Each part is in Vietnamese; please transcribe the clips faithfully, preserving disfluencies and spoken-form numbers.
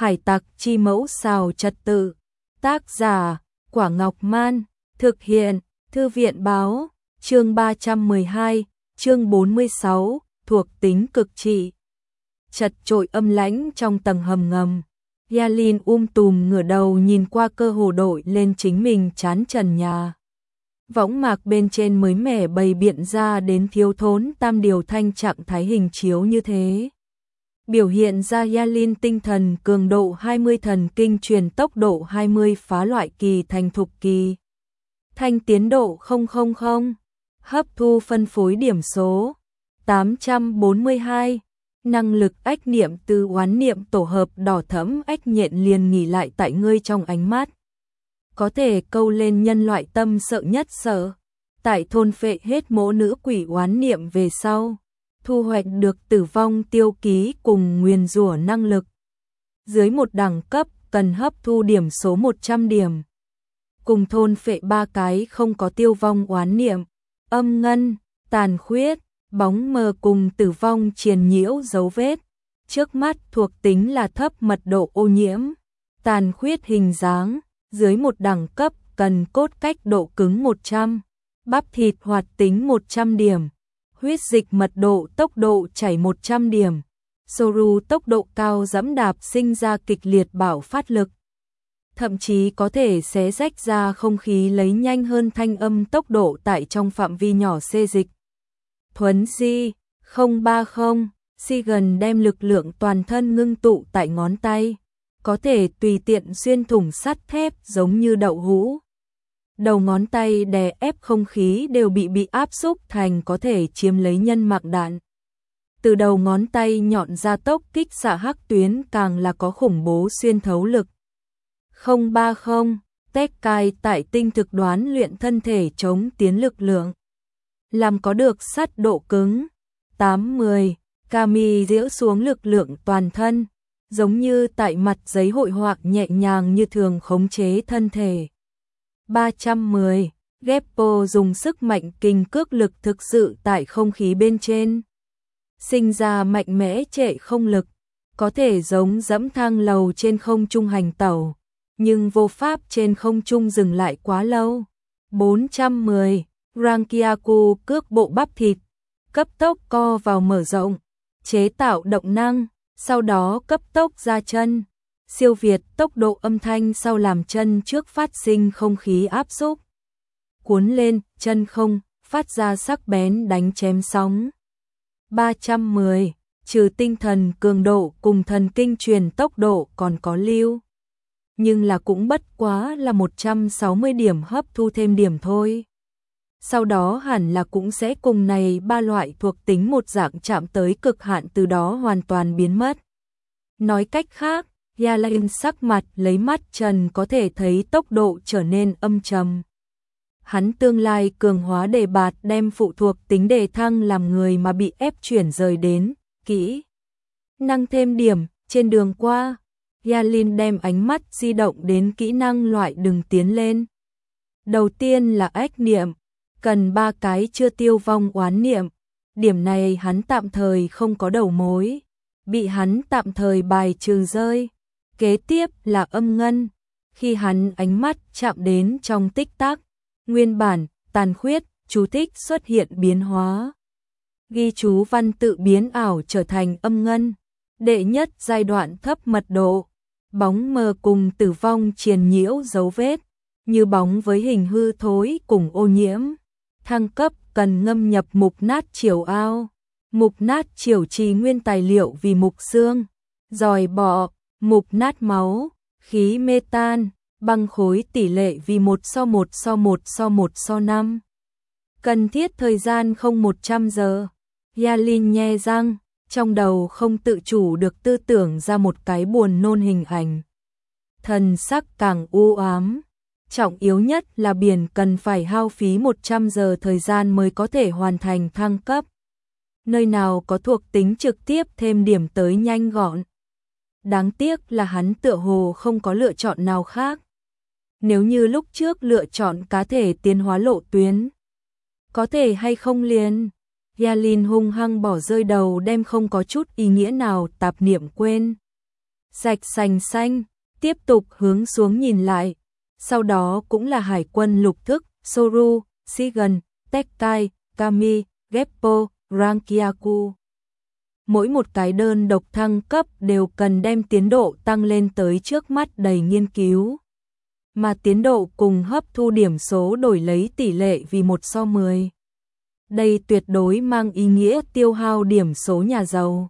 Hải tặc chi mẫu xào trật tự. Tác giả, Quả Ngọc Man. Thực hiện, Thư viện báo. Chương ba trăm mười hai, chương bốn mươi sáu, thuộc tính cực trị. Chật chội âm lãnh trong tầng hầm ngầm. Yalin um tùm ngửa đầu nhìn qua cơ hồ đội lên chính mình chán trần nhà. Võng mạc bên trên mới mẻ bày biện ra đến thiếu thốn tam điều thanh trạng thái hình chiếu như thế. Biểu hiện ra Yalin tinh thần cường độ hai mươi, thần kinh truyền tốc độ hai mươi, phá loại kỳ thành thục kỳ. Thanh tiến độ không không không, hấp thu phân phối điểm số tám trăm bốn mươi hai, năng lực ách niệm từ oán niệm tổ hợp đỏ thẫm ách nhện liền nghỉ lại tại ngươi trong ánh mắt. Có thể câu lên nhân loại tâm sợ nhất sợ, tại thôn phệ hết mỗ nữ quỷ oán niệm về sau, thu hoạch được tử vong tiêu ký cùng nguyền rủa năng lực. Dưới một đẳng cấp cần hấp thu điểm số một trăm điểm. Cùng thôn phệ ba cái không có tiêu vong oán niệm, âm ngân, tàn khuyết, bóng mờ cùng tử vong triền nhiễu dấu vết. Trước mắt thuộc tính là thấp mật độ ô nhiễm, tàn khuyết hình dáng, dưới một đẳng cấp cần cốt cách độ cứng một trăm, bắp thịt hoạt tính một trăm điểm, huyết dịch mật độ tốc độ chảy một trăm điểm, Soru tốc độ cao dẫm đạp sinh ra kịch liệt bạo phát lực. Thậm chí có thể xé rách ra không khí lấy nhanh hơn thanh âm tốc độ tại trong phạm vi nhỏ xê dịch. Thuấn di, không ba không, Sigan đem lực lượng toàn thân ngưng tụ tại ngón tay, có thể tùy tiện xuyên thủng sắt thép giống như đậu hũ. Đầu ngón tay đè ép không khí đều bị bị áp xúc thành có thể chiếm lấy nhân mạng đạn. Từ đầu ngón tay nhọn ra tốc kích xạ hắc tuyến càng là có khủng bố xuyên thấu lực. không ba không, Tekkai tại tinh thực đoán luyện thân thể chống tiến lực lượng. Làm có được sắt độ cứng. tám mươi, Kami giễu xuống lực lượng toàn thân, giống như tại mặt giấy hội họa nhẹ nhàng như thường khống chế thân thể. ba trăm mười, Geppo dùng sức mạnh kình cước lực thực sự tại không khí bên trên. Sinh ra mạnh mẽ trệ không lực, có thể giống dẫm thang lầu trên không trung hành tẩu, nhưng vô pháp trên không trung dừng lại quá lâu. bốn trăm mười, Rankiaku cước bộ bắp thịt, cấp tốc co vào mở rộng, chế tạo động năng, sau đó cấp tốc ra chân, siêu việt tốc độ âm thanh sau làm chân trước phát sinh không khí áp xúc. Cuốn lên, chân không, phát ra sắc bén đánh chém sóng. ba trăm mười, trừ tinh thần cường độ cùng thần kinh truyền tốc độ còn có lưu. Nhưng là cũng bất quá là một trăm sáu mươi điểm hấp thu thêm điểm thôi. Sau đó hẳn là cũng sẽ cùng này ba loại thuộc tính một dạng chạm tới cực hạn, từ đó hoàn toàn biến mất. Nói cách khác, Yalin sắc mặt lấy mắt trần có thể thấy tốc độ trở nên âm trầm. Hắn tương lai cường hóa đề bạt đem phụ thuộc tính đề thăng làm người mà bị ép chuyển rời đến kỹ năng thêm điểm. Trên đường qua, Yalin đem ánh mắt di động đến kỹ năng loại đừng tiến lên. Đầu tiên là ách niệm, cần ba cái chưa tiêu vong oán niệm. Điểm này hắn tạm thời không có đầu mối, bị hắn tạm thời bài trừ rơi. Kế tiếp là âm ngân, khi hắn ánh mắt chạm đến trong tích tắc, nguyên bản, tàn khuyết, chú thích xuất hiện biến hóa. Ghi chú văn tự biến ảo trở thành âm ngân. Đệ nhất giai đoạn thấp mật độ, bóng mờ cùng tử vong triền nhiễu dấu vết, như bóng với hình hư thối cùng ô nhiễm. Thăng cấp cần ngâm nhập mục nát triều ao. Mục nát triều trì nguyên tài liệu vì mục xương, giòi bọ, mục nát máu, khí metan, băng khối tỷ lệ vì một so một so một so một so năm. Cần thiết thời gian không một trăm giờ. Yalin nhe răng, trong đầu không tự chủ được tư tưởng ra một cái buồn nôn hình ảnh. Thần sắc càng u ám. Trọng yếu nhất là biển cần phải hao phí một trăm giờ thời gian mới có thể hoàn thành thăng cấp. Nơi nào có thuộc tính trực tiếp thêm điểm tới nhanh gọn. Đáng tiếc là hắn tựa hồ không có lựa chọn nào khác. Nếu như lúc trước lựa chọn cá thể tiến hóa lộ tuyến, có thể hay không liền. Yalin hung hăng bỏ rơi đầu đem không có chút ý nghĩa nào tạp niệm quên. rạch sành xanh, tiếp tục hướng xuống nhìn lại. Sau đó cũng là hải quân lục thức, Soru, Shigen, Tekkai, Kami, Geppo, Rankiaku. Mỗi một cái đơn độc thăng cấp đều cần đem tiến độ tăng lên tới trước mắt đầy nghiên cứu. Mà tiến độ cùng hấp thu điểm số đổi lấy tỷ lệ vì một so mười. Đây tuyệt đối mang ý nghĩa tiêu hao điểm số nhà giàu.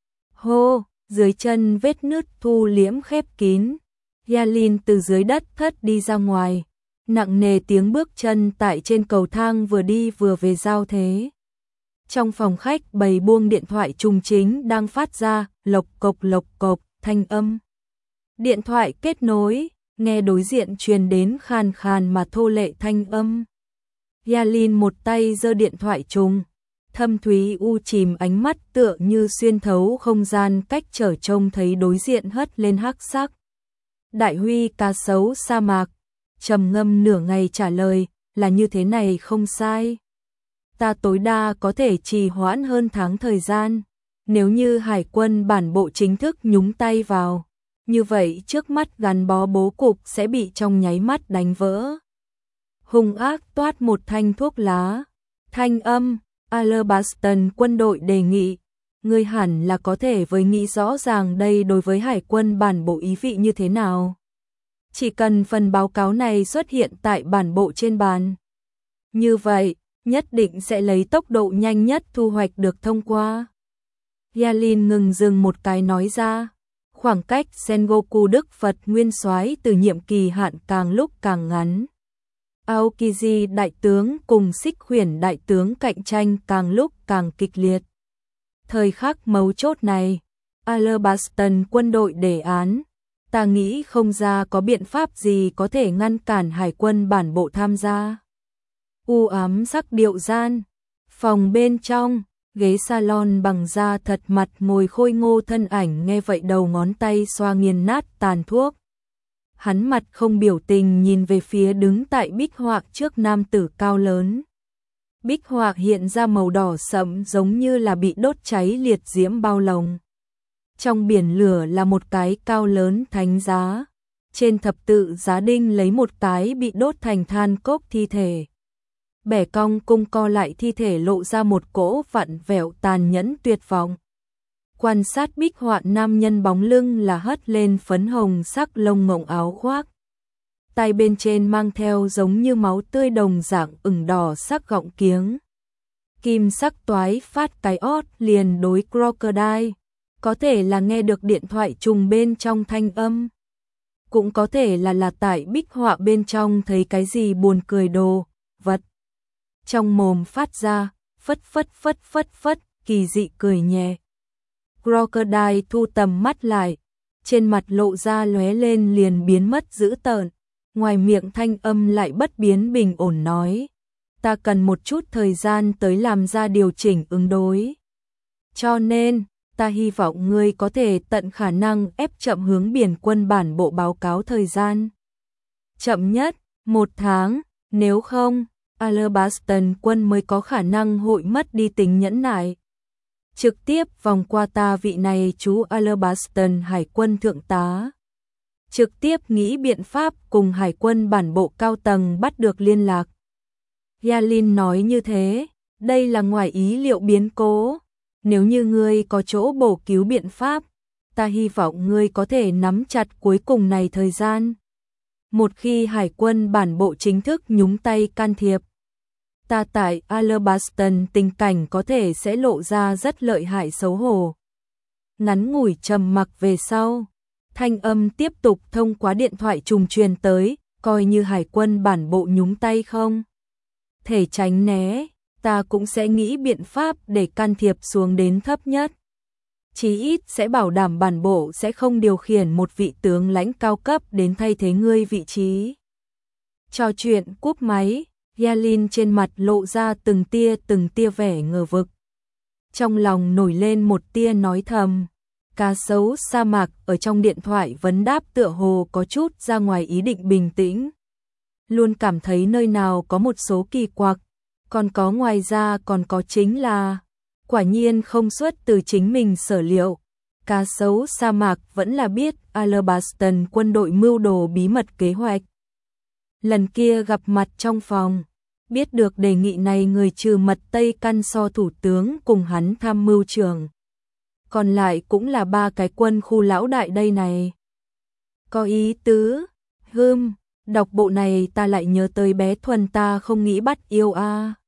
Hô, dưới chân vết nứt thu liễm khép kín. Yalin từ dưới đất thất đi ra ngoài. Nặng nề tiếng bước chân tại trên cầu thang vừa đi vừa về giao thế. Trong phòng khách bày buông điện thoại trùng chính đang phát ra lộc cộc lộc cộc thanh âm. Điện thoại kết nối, nghe đối diện truyền đến khàn khàn mà thô lệ thanh âm. Yalin một tay giơ điện thoại trùng, thâm thúy u chìm ánh mắt tựa như xuyên thấu không gian cách trở trông thấy đối diện hất lên hắc sắc. Đại huy cá sấu sa mạc, trầm ngâm nửa ngày trả lời, là như thế này không sai. Ta tối đa có thể trì hoãn hơn tháng thời gian, nếu như hải quân bản bộ chính thức nhúng tay vào, như vậy trước mắt gắn bó bố cục sẽ bị trong nháy mắt đánh vỡ. Hung ác toát một thanh thuốc lá, thanh âm, Alabaston quân đội đề nghị, ngươi hẳn là có thể với nghĩ rõ ràng đây đối với hải quân bản bộ ý vị như thế nào. Chỉ cần phần báo cáo này xuất hiện tại bản bộ trên bàn. Như vậy, nhất định sẽ lấy tốc độ nhanh nhất thu hoạch được thông qua. Yalin ngừng dừng một cái nói ra, khoảng cách Sengoku Đức Phật Nguyên Soái từ nhiệm kỳ hạn càng lúc càng ngắn. Aokiji đại tướng cùng Xích Huyền đại tướng cạnh tranh càng lúc càng kịch liệt. Thời khắc mấu chốt này, Alabaston quân đội đề án, ta nghĩ không ra có biện pháp gì có thể ngăn cản hải quân bản bộ tham gia. U ám sắc điệu gian, phòng bên trong, ghế salon bằng da thật mặt ngồi khôi ngô thân ảnh nghe vậy đầu ngón tay xoa nghiền nát tàn thuốc. Hắn mặt không biểu tình nhìn về phía đứng tại bích họa trước nam tử cao lớn. Bích họa hiện ra màu đỏ sẫm giống như là bị đốt cháy liệt diễm bao lồng. Trong biển lửa là một cái cao lớn thánh giá. Trên thập tự giá đinh lấy một cái bị đốt thành than cốc thi thể. Bẻ cong cung co lại thi thể lộ ra một cỗ vặn vẹo tàn nhẫn tuyệt vọng. Quan sát bích họa nam nhân bóng lưng là hất lên phấn hồng sắc lông ngỗng áo khoác. Tay bên trên mang theo giống như máu tươi đồng dạng ửng đỏ sắc gọng kiếng. Kim sắc toái phát cái ót liền đối Crocodile. Có thể là nghe được điện thoại trùng bên trong thanh âm. Cũng có thể là là tại bích họa bên trong thấy cái gì buồn cười đồ, vật. Trong mồm phát ra, phất phất phất phất phất, kỳ dị cười nhẹ. Crocodile thu tầm mắt lại, trên mặt lộ ra lóe lên liền biến mất dữ tợn, ngoài miệng thanh âm lại bất biến bình ổn nói, ta cần một chút thời gian tới làm ra điều chỉnh ứng đối. Cho nên, ta hy vọng ngươi có thể tận khả năng ép chậm hướng biển quân bản bộ báo cáo thời gian. Chậm nhất, một tháng, nếu không, Alabaston quân mới có khả năng hội mất đi tính nhẫn nại. Trực tiếp vòng qua ta vị này chú Alabaston hải quân thượng tá. Trực tiếp nghĩ biện pháp cùng hải quân bản bộ cao tầng bắt được liên lạc. Yalin nói như thế, đây là ngoài ý liệu biến cố. Nếu như ngươi có chỗ bổ cứu biện pháp, ta hy vọng ngươi có thể nắm chặt cuối cùng này thời gian. Một khi hải quân bản bộ chính thức nhúng tay can thiệp, ta tại Alabaston tình cảnh có thể sẽ lộ ra rất lợi hại xấu hổ. Ngắn ngủi trầm mặc về sau, thanh âm tiếp tục thông qua điện thoại trùng truyền tới, coi như hải quân bản bộ nhúng tay không thể tránh né, ta cũng sẽ nghĩ biện pháp để can thiệp xuống đến thấp nhất. Chí ít sẽ bảo đảm bản bộ sẽ không điều khiển một vị tướng lãnh cao cấp đến thay thế ngươi vị trí. Trò chuyện cúp máy, Yalin trên mặt lộ ra từng tia từng tia vẻ ngờ vực. Trong lòng nổi lên một tia nói thầm, cá sấu sa mạc ở trong điện thoại vấn đáp tựa hồ có chút ra ngoài ý định bình tĩnh. Luôn cảm thấy nơi nào có một số kỳ quặc, còn có ngoài ra còn có chính là, quả nhiên không xuất từ chính mình sở liệu. cá sấu sa mạc vẫn là biết Alabaston quân đội mưu đồ bí mật kế hoạch. Lần kia gặp mặt trong phòng, biết được đề nghị này người trừ mật Tây Căn So thủ tướng cùng hắn tham mưu trưởng. Còn lại cũng là ba cái quân khu lão đại đây này. Có ý tứ, hưm, đọc bộ này ta lại nhớ tới bé Thuần ta không nghĩ bắt yêu a.